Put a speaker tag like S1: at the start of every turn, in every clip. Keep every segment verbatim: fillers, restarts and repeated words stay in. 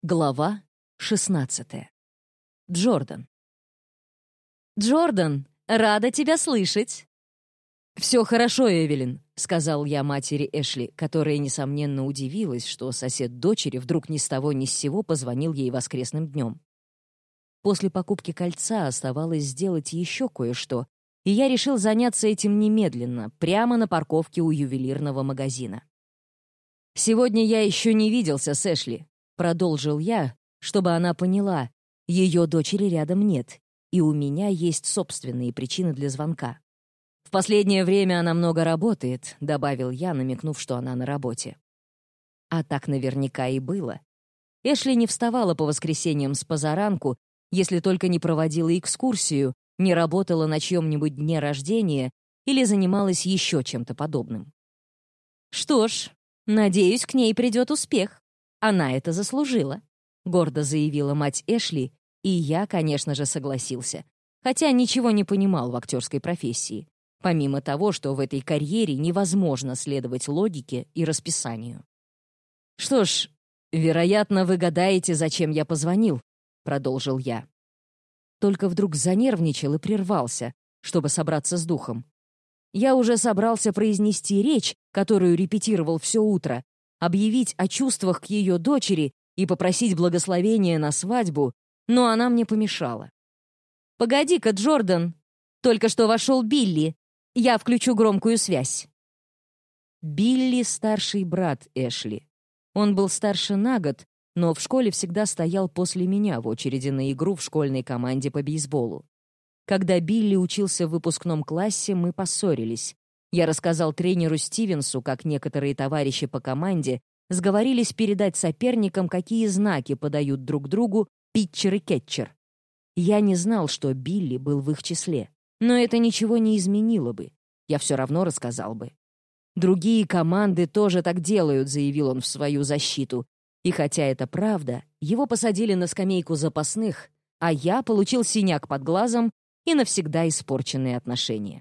S1: Глава шестнадцатая. Джордан. «Джордан, рада тебя слышать!» «Все хорошо, Эвелин», — сказал я матери Эшли, которая, несомненно, удивилась, что сосед дочери вдруг ни с того ни с сего позвонил ей воскресным днем. После покупки кольца оставалось сделать еще кое-что, и я решил заняться этим немедленно, прямо на парковке у ювелирного магазина. «Сегодня я еще не виделся с Эшли», — продолжил я, чтобы она поняла, ее дочери рядом нет, и у меня есть собственные причины для звонка. «В последнее время она много работает», — добавил я, намекнув, что она на работе. А так наверняка и было. Эшли не вставала по воскресеньям с позаранку, если только не проводила экскурсию, не работала на чьем-нибудь дне рождения или занималась еще чем-то подобным. «Что ж, надеюсь, к ней придет успех. Она это заслужила», — гордо заявила мать Эшли, и я, конечно же, согласился, хотя ничего не понимал в актерской профессии, помимо того, что в этой карьере невозможно следовать логике и расписанию. «Что ж, вероятно, вы гадаете, зачем я позвонил», — продолжил я. Только вдруг занервничал и прервался, чтобы собраться с духом. Я уже собрался произнести речь, которую репетировал все утро, объявить о чувствах к ее дочери и попросить благословения на свадьбу, но она мне помешала. «Погоди-ка, Джордан, только что вошел Билли. Я включу громкую связь». Билли — старший брат Эшли. Он был старше на год, но в школе всегда стоял после меня в очереди на игру в школьной команде по бейсболу. Когда Билли учился в выпускном классе, мы поссорились. Я рассказал тренеру Стивенсу, как некоторые товарищи по команде сговорились передать соперникам, какие знаки подают друг другу питчер и кетчер. Я не знал, что Билли был в их числе, но это ничего не изменило бы. Я все равно рассказал бы. «Другие команды тоже так делают», — заявил он в свою защиту. И хотя это правда, его посадили на скамейку запасных, а я получил синяк под глазом и навсегда испорченные отношения.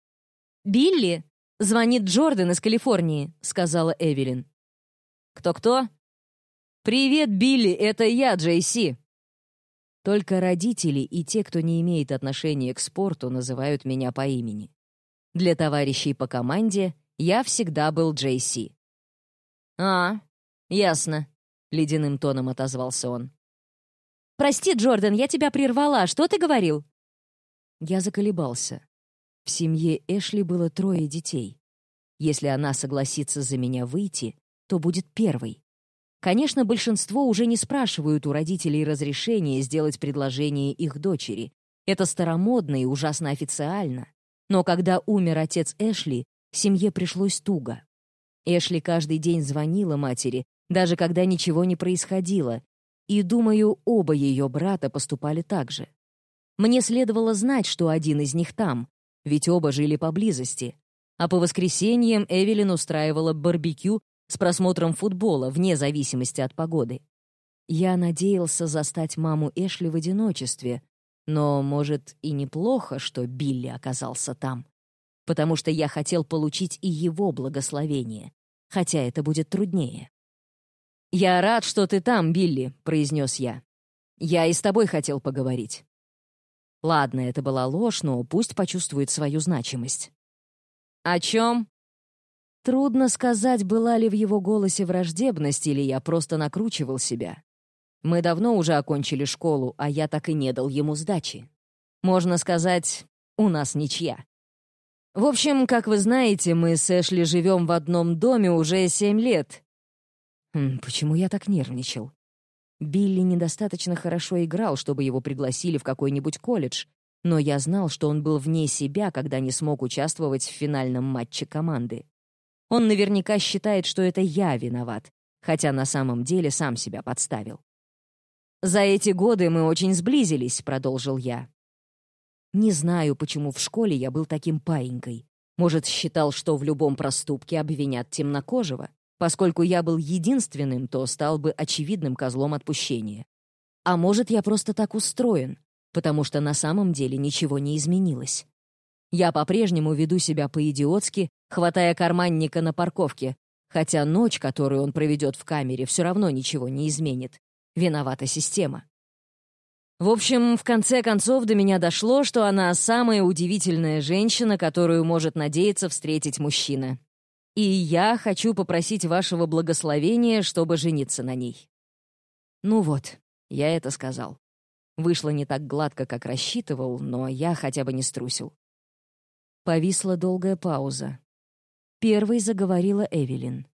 S1: «Билли, звонит Джордан из Калифорнии», — сказала Эвелин. «Кто-кто?» «Привет, Билли, это я, Джейси». Только родители и те, кто не имеет отношения к спорту, называют меня по имени. Для товарищей по команде я всегда был Джейси. «А, ясно», — ледяным тоном отозвался он. «Прости, Джордан, я тебя прервала. Что ты говорил?» Я заколебался. В семье Эшли было трое детей. Если она согласится за меня выйти, то будет первой. Конечно, большинство уже не спрашивают у родителей разрешения сделать предложение их дочери. Это старомодно и ужасно официально. Но когда умер отец Эшли, семье пришлось туго. Эшли каждый день звонила матери, даже когда ничего не происходило, и, думаю, оба ее брата поступали так же. Мне следовало знать, что один из них там, ведь оба жили поблизости. А по воскресеньям Эвелин устраивала барбекю с просмотром футбола вне зависимости от погоды. Я надеялся застать маму Эшли в одиночестве, но, может, и неплохо, что Билли оказался там, потому что я хотел получить и его благословение, хотя это будет труднее. «Я рад, что ты там, Билли», — произнес я. «Я и с тобой хотел поговорить». Ладно, это была ложь, но пусть почувствует свою значимость. «О чем?» Трудно сказать, была ли в его голосе враждебность, или я просто накручивал себя. Мы давно уже окончили школу, а я так и не дал ему сдачи. Можно сказать, у нас ничья. В общем, как вы знаете, мы с Эшли живем в одном доме уже семь лет. Хм, почему я так нервничал? Билли недостаточно хорошо играл, чтобы его пригласили в какой-нибудь колледж, но я знал, что он был вне себя, когда не смог участвовать в финальном матче команды. Он наверняка считает, что это я виноват, хотя на самом деле сам себя подставил. «За эти годы мы очень сблизились», — продолжил я. Не знаю, почему в школе я был таким паинькой. Может, считал, что в любом проступке обвинят темнокожего. Поскольку я был единственным, то стал бы очевидным козлом отпущения. А может, я просто так устроен, потому что на самом деле ничего не изменилось. Я по-прежнему веду себя по-идиотски, хватая карманника на парковке, хотя ночь, которую он проведет в камере, все равно ничего не изменит. Виновата система. В общем, в конце концов до меня дошло, что она самая удивительная женщина, которую может надеяться встретить мужчина. И я хочу попросить вашего благословения, чтобы жениться на ней. Ну вот, я это сказал. Вышло не так гладко, как рассчитывал, но я хотя бы не струсил. Повисла долгая пауза. Первой заговорила Эвелин.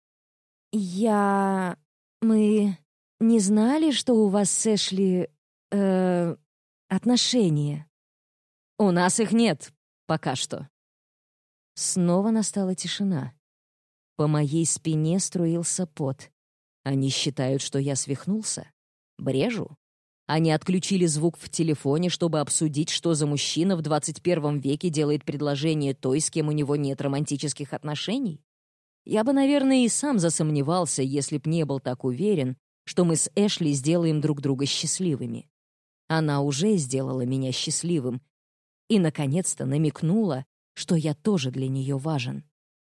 S1: «Я... мы не знали, что у вас с Эшли... э... отношения?» «У нас их нет, пока что». Снова настала тишина. По моей спине струился пот. Они считают, что я свихнулся? Брежу? Они отключили звук в телефоне, чтобы обсудить, что за мужчина в двадцать первом веке делает предложение той, с кем у него нет романтических отношений? Я бы, наверное, и сам засомневался, если б не был так уверен, что мы с Эшли сделаем друг друга счастливыми. Она уже сделала меня счастливым и, наконец-то, намекнула, что я тоже для нее важен.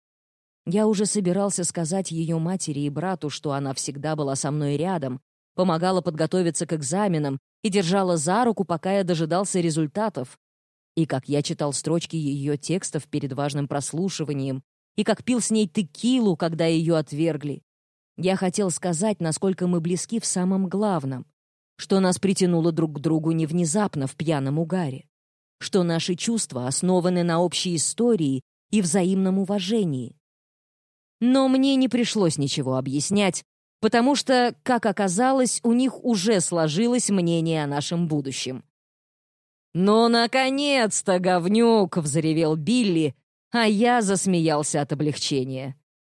S1: Я уже собирался сказать ее матери и брату, что она всегда была со мной рядом, помогала подготовиться к экзаменам и держала за руку, пока я дожидался результатов. И как я читал строчки ее текстов перед важным прослушиванием, и как пил с ней текилу, когда ее отвергли. Я хотел сказать, насколько мы близки в самом главном, что нас притянуло друг к другу не внезапно в пьяном угаре, что наши чувства основаны на общей истории и взаимном уважении. Но мне не пришлось ничего объяснять, потому что, как оказалось, у них уже сложилось мнение о нашем будущем. «Ну, наконец-то, говнюк!» — взревел Билли, а я засмеялся от облегчения.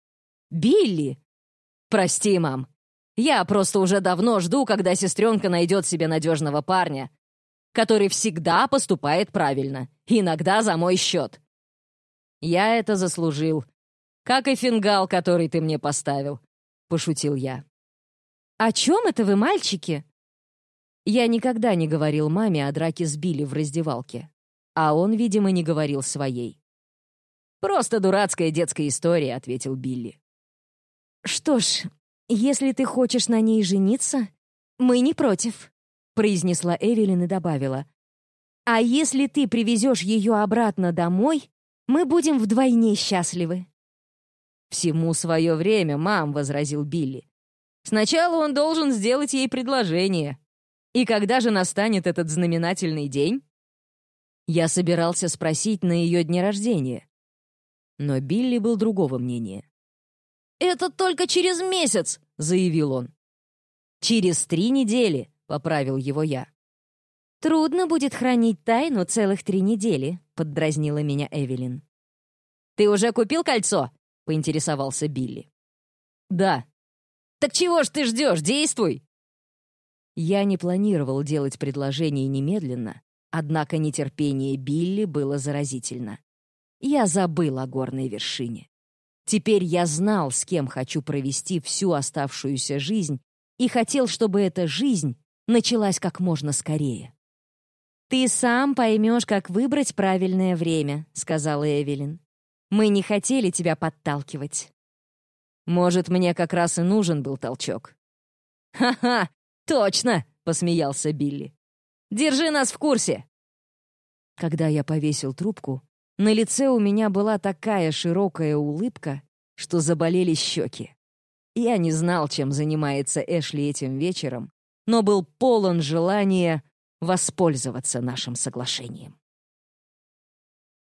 S1: «Билли? Прости, мам. Я просто уже давно жду, когда сестренка найдет себе надежного парня, который всегда поступает правильно, иногда за мой счет. Я это заслужил, как и фингал, который ты мне поставил», — пошутил я. «О чем это вы, мальчики?» Я никогда не говорил маме о драке с Билли в раздевалке, а он, видимо, не говорил своей. «Просто дурацкая детская история», — ответил Билли. «Что ж, если ты хочешь на ней жениться, мы не против», — произнесла Эвелин и добавила. «А если ты привезешь ее обратно домой, мы будем вдвойне счастливы». «Всему свое время, мам», — возразил Билли. «Сначала он должен сделать ей предложение. И когда же настанет этот знаменательный день?» Я собирался спросить на ее дне рождения. Но Билли был другого мнения. «Это только через месяц», — заявил он. «Через три недели», — поправил его я. «Трудно будет хранить тайну целых три недели», — поддразнила меня Эвелин. «Ты уже купил кольцо?» — поинтересовался Билли. «Да». «Так чего ж ты ждешь? Действуй!» Я не планировал делать предложение немедленно, однако нетерпение Билли было заразительно. Я забыл о горной вершине. Теперь я знал, с кем хочу провести всю оставшуюся жизнь, и хотел, чтобы эта жизнь началась как можно скорее. «Ты сам поймешь, как выбрать правильное время», — сказала Эвелин. «Мы не хотели тебя подталкивать». «Может, мне как раз и нужен был толчок». «Ха-ха! Точно!» — посмеялся Билли. «Держи нас в курсе!» Когда я повесил трубку, на лице у меня была такая широкая улыбка, что заболели щеки. Я не знал, чем занимается Эшли этим вечером, но был полон желания воспользоваться нашим соглашением.